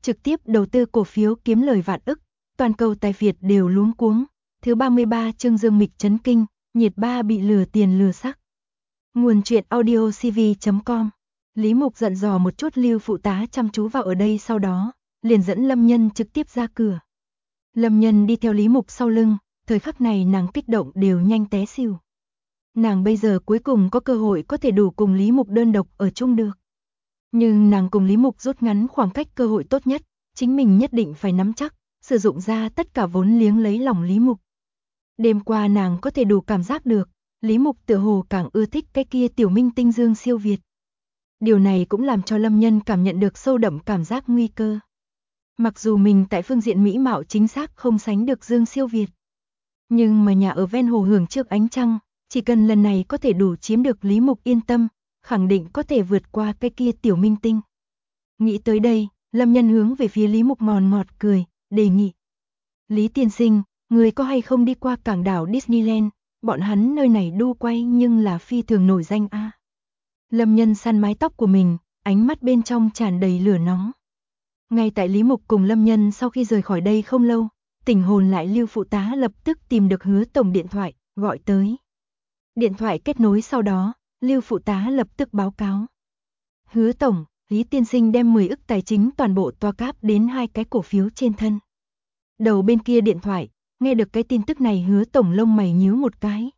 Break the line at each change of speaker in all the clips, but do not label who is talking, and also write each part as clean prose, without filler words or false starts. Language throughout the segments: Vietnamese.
trực tiếp đầu tư cổ phiếu kiếm lời vạn ức, toàn cầu tài Việt đều luống cuống. Thứ 33 chương Dương Mịch chấn kinh, Nhiệt Ba bị lừa tiền lừa sắc. Nguồn truyện audio cv.com. Lý Mục giận dò một chút Lưu phụ tá chăm chú vào ở đây, sau đó liền dẫn Lâm Nhân trực tiếp ra cửa. Lâm Nhân đi theo Lý Mục sau lưng, thời khắc này nàng kích động đều nhanh té xỉu. Nàng bây giờ cuối cùng có cơ hội có thể đủ cùng Lý Mục đơn độc ở chung được. Nhưng nàng cùng Lý Mục rút ngắn khoảng cách cơ hội tốt nhất, chính mình nhất định phải nắm chắc, sử dụng ra tất cả vốn liếng lấy lòng Lý Mục. Đêm qua nàng có thể đủ cảm giác được, Lý Mục tựa hồ càng ưa thích cái kia tiểu minh tinh Dương Siêu Việt. Điều này cũng làm cho Lâm Nhân cảm nhận được sâu đậm cảm giác nguy cơ. Mặc dù mình tại phương diện mỹ mạo chính xác không sánh được Dương Siêu Việt, nhưng mà nhà ở ven hồ hưởng trước ánh trăng, chỉ cần lần này có thể đủ chiếm được Lý Mục yên tâm, khẳng định có thể vượt qua cái kia tiểu minh tinh. Nghĩ tới đây, Lâm Nhân hướng về phía Lý Mục ngọt ngọt cười, đề nghị. Lý tiên sinh, người có hay không đi qua cảng đảo Disneyland, bọn hắn nơi này đu quay nhưng là phi thường nổi danh a. Lâm Nhân săn mái tóc của mình, ánh mắt bên trong tràn đầy lửa nóng. Ngay tại Lý Mục cùng Lâm Nhân sau khi rời khỏi đây không lâu, tỉnh hồn lại Lưu phụ tá lập tức tìm được Hứa tổng điện thoại, gọi tới. Điện thoại kết nối sau đó, Lưu phụ tá lập tức báo cáo. Hứa tổng, Lý tiên sinh đem 10 ức tài chính toàn bộ toa cáp đến 2 cái cổ phiếu trên thân. Đầu bên kia điện thoại, nghe được cái tin tức này Hứa tổng lông mày nhíu một cái.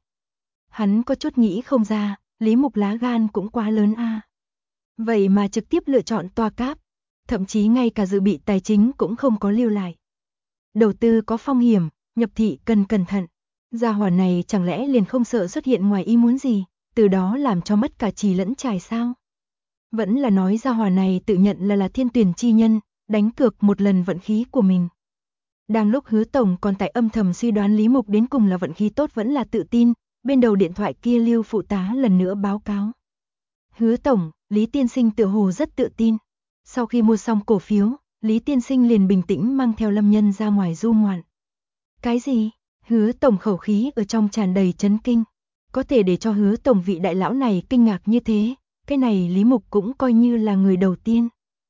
Hắn có chút nghĩ không ra, Lý Mục lá gan cũng quá lớn a. Vậy mà trực tiếp lựa chọn toa cáp, thậm chí ngay cả dự bị tài chính cũng không có lưu lại. Đầu tư có phong hiểm, nhập thị cần cẩn thận. Gia hỏa này chẳng lẽ liền không sợ xuất hiện ngoài ý muốn gì, từ đó làm cho mất cả trì lẫn trải sao? Vẫn là nói gia hỏa này tự nhận là thiên tuyển chi nhân, đánh cược một lần vận khí của mình. Đang lúc Hứa tổng còn tại âm thầm suy đoán Lý Mục đến cùng là vận khí tốt vẫn là tự tin, bên đầu điện thoại kia Lưu phụ tá lần nữa báo cáo. Hứa tổng, Lý tiên sinh tựa hồ rất tự tin. Sau khi mua xong cổ phiếu, Lý tiên sinh liền bình tĩnh mang theo Lâm Nhân ra ngoài du ngoạn. Cái gì? Hứa tổng khẩu khí ở trong tràn đầy chấn kinh. Có thể để cho Hứa tổng vị đại lão này kinh ngạc như thế, cái này Lý Mục cũng coi như là người đầu tiên.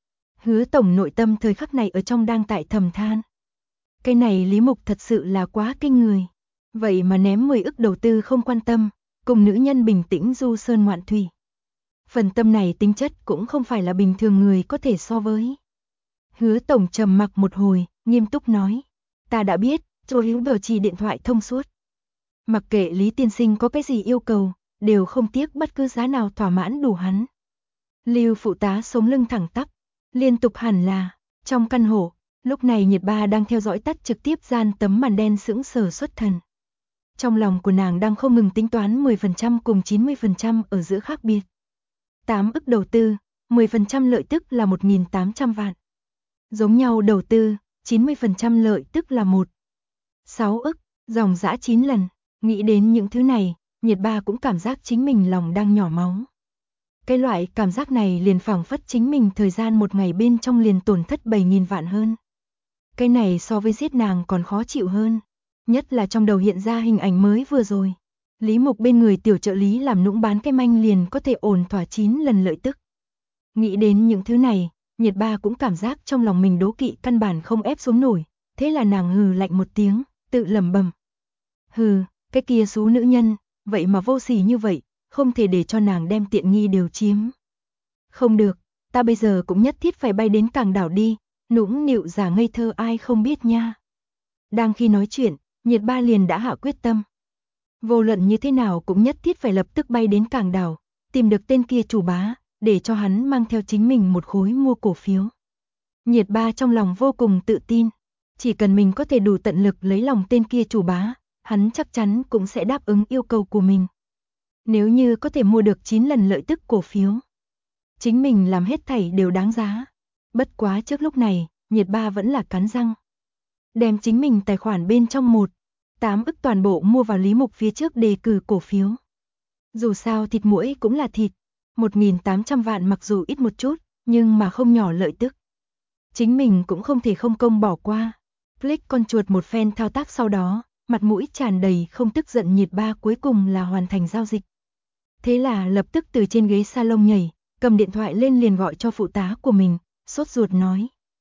Hứa tổng nội tâm thời khắc này ở trong đang tại thầm than. Cái này Lý Mục thật sự là quá kinh người. Vậy mà ném 10 ức đầu tư không quan tâm, cùng nữ nhân bình tĩnh du sơn ngoạn thủy. Phần tâm này tính chất cũng không phải là bình thường người có thể so với. Hứa tổng trầm mặc một hồi, nghiêm túc nói. Ta đã biết, cho Hữu Bờ trì điện thoại thông suốt. Mặc kệ Lý tiên sinh có cái gì yêu cầu, đều không tiếc bất cứ giá nào thỏa mãn đủ hắn. Lưu phụ tá sống lưng thẳng tắp, liên tục hẳn là, trong căn hộ, lúc này Nhiệt Ba đang theo dõi tắt trực tiếp gian tấm màn đen sững sờ xuất thần. Trong lòng của nàng đang không ngừng tính toán 10% cùng 90% ở giữa khác biệt. 8 ức đầu tư, 10% lợi tức là 1.800 vạn. Giống nhau đầu tư, 90% lợi tức là 6 ức, dòng dã 9 lần. Nghĩ đến những thứ này, Nhiệt Ba cũng cảm giác chính mình lòng đang nhỏ máu. Cái loại cảm giác này liền phảng phất chính mình thời gian một ngày bên trong liền tổn thất 7.000 vạn hơn. Cái này so với giết nàng còn khó chịu hơn. Nhất là trong đầu hiện ra hình ảnh mới vừa rồi. Lý Mục bên người tiểu trợ lý làm nũng bán cái manh liền có thể ổn thỏa 9 lần lợi tức. Nghĩ đến những thứ này, Nhiệt Ba cũng cảm giác trong lòng mình đố kỵ căn bản không ép xuống nổi. Thế là nàng hừ lạnh một tiếng, tự lẩm bẩm. Hừ, cái kia xú nữ nhân, vậy mà vô sỉ như vậy, không thể để cho nàng đem tiện nghi đều chiếm. Không được, ta bây giờ cũng nhất thiết phải bay đến cảng đảo đi, nũng nịu giả ngây thơ ai không biết nha. Đang khi nói chuyện, Nhiệt Ba liền đã hạ quyết tâm. Vô luận như thế nào cũng nhất thiết phải lập tức bay đến cảng đảo, tìm được tên kia chủ bá, để cho hắn mang theo chính mình một khối mua cổ phiếu. Nhiệt Ba trong lòng vô cùng tự tin, chỉ cần mình có thể đủ tận lực lấy lòng tên kia chủ bá, hắn chắc chắn cũng sẽ đáp ứng yêu cầu của mình. Nếu như có thể mua được 9 lần lợi tức cổ phiếu, chính mình làm hết thảy đều đáng giá. Bất quá trước lúc này, Nhiệt Ba vẫn là cắn răng. Đem chính mình tài khoản bên trong 8 ức toàn bộ mua vào Lý Mục phía trước đề cử cổ phiếu. Dù sao thịt muỗi cũng là thịt, 1.800 vạn mặc dù ít một chút, nhưng mà không nhỏ lợi tức. Chính mình cũng không thể không công bỏ qua. Click con chuột một phen thao tác sau đó, mặt mũi tràn đầy không tức giận Nhiệt Ba cuối cùng là hoàn thành giao dịch. Thế là lập tức từ trên ghế salon nhảy, cầm điện thoại lên liền gọi cho phụ tá của mình, sốt ruột nói.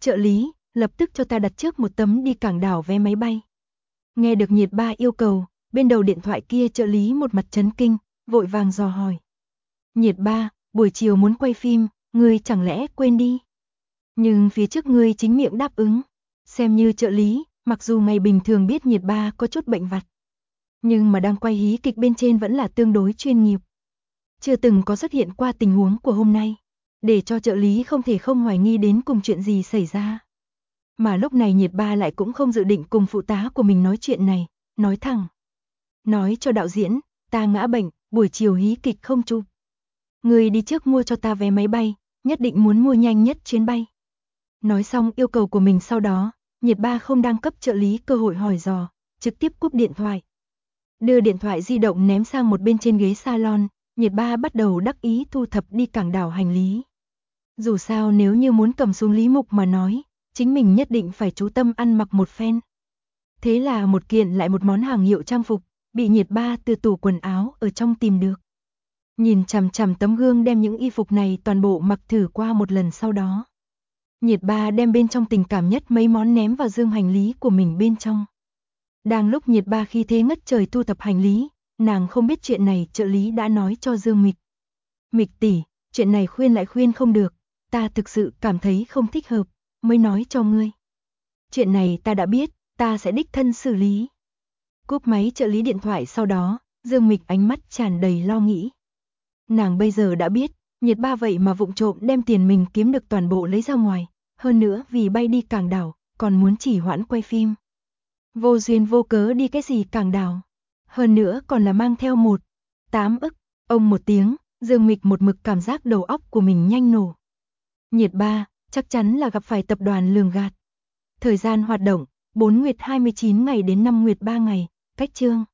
Trợ lý, lập tức cho ta đặt trước một tấm đi cảng đảo vé máy bay. Nghe được Nhiệt Ba yêu cầu, bên đầu điện thoại kia trợ lý một mặt chấn kinh, vội vàng dò hỏi. Nhiệt Ba, buổi chiều muốn quay phim, ngươi chẳng lẽ quên đi? Nhưng phía trước ngươi chính miệng đáp ứng. Xem như trợ lý, mặc dù ngày bình thường biết Nhiệt Ba có chút bệnh vặt, nhưng mà đang quay hí kịch bên trên vẫn là tương đối chuyên nghiệp. Chưa từng có xuất hiện qua tình huống của hôm nay, để cho trợ lý không thể không hoài nghi đến cùng chuyện gì xảy ra. Mà lúc này Nhiệt Ba lại cũng không dự định cùng phụ tá của mình nói chuyện này, nói thẳng. Nói cho đạo diễn, ta ngã bệnh, buổi chiều hí kịch không chụp. Người đi trước mua cho ta vé máy bay, nhất định muốn mua nhanh nhất chuyến bay. Nói xong yêu cầu của mình sau đó, Nhiệt Ba không đang cấp trợ lý cơ hội hỏi dò, trực tiếp cúp điện thoại. Đưa điện thoại di động ném sang một bên trên ghế salon, Nhiệt Ba bắt đầu đắc ý thu thập đi cảng đảo hành lý. Dù sao nếu như muốn cầm xuống Lý Mục mà nói, chính mình nhất định phải chú tâm ăn mặc một phen. Thế là một kiện lại một món hàng hiệu trang phục, bị Nhiệt Ba từ tủ quần áo ở trong tìm được. Nhìn chằm chằm tấm gương đem những y phục này toàn bộ mặc thử qua một lần sau đó. Nhiệt Ba đem bên trong tình cảm nhất mấy món ném vào dương hành lý của mình bên trong. Đang lúc Nhiệt Ba khi thế ngất trời thu thập hành lý, nàng không biết chuyện này trợ lý đã nói cho Dương Mịch. Mịch tỷ, chuyện này khuyên lại khuyên không được, ta thực sự cảm thấy không thích hợp, mới nói cho ngươi. Chuyện này ta đã biết, ta sẽ đích thân xử lý. Cúp máy trợ lý điện thoại sau đó, Dương Mịch ánh mắt tràn đầy lo nghĩ. Nàng bây giờ đã biết, Nhiệt Ba vậy mà vụng trộm đem tiền mình kiếm được toàn bộ lấy ra ngoài, hơn nữa vì bay đi cảng đảo, còn muốn chỉ hoãn quay phim. Vô duyên vô cớ đi cái gì cảng đảo, hơn nữa còn là mang theo 8 ức, ông một tiếng, Dương Mịch một mực cảm giác đầu óc của mình nhanh nổ. Nhiệt Ba, chắc chắn là gặp phải tập đoàn lường gạt. Thời gian hoạt động, 4 nguyệt 29 ngày đến 5 nguyệt 3 ngày, cách chương.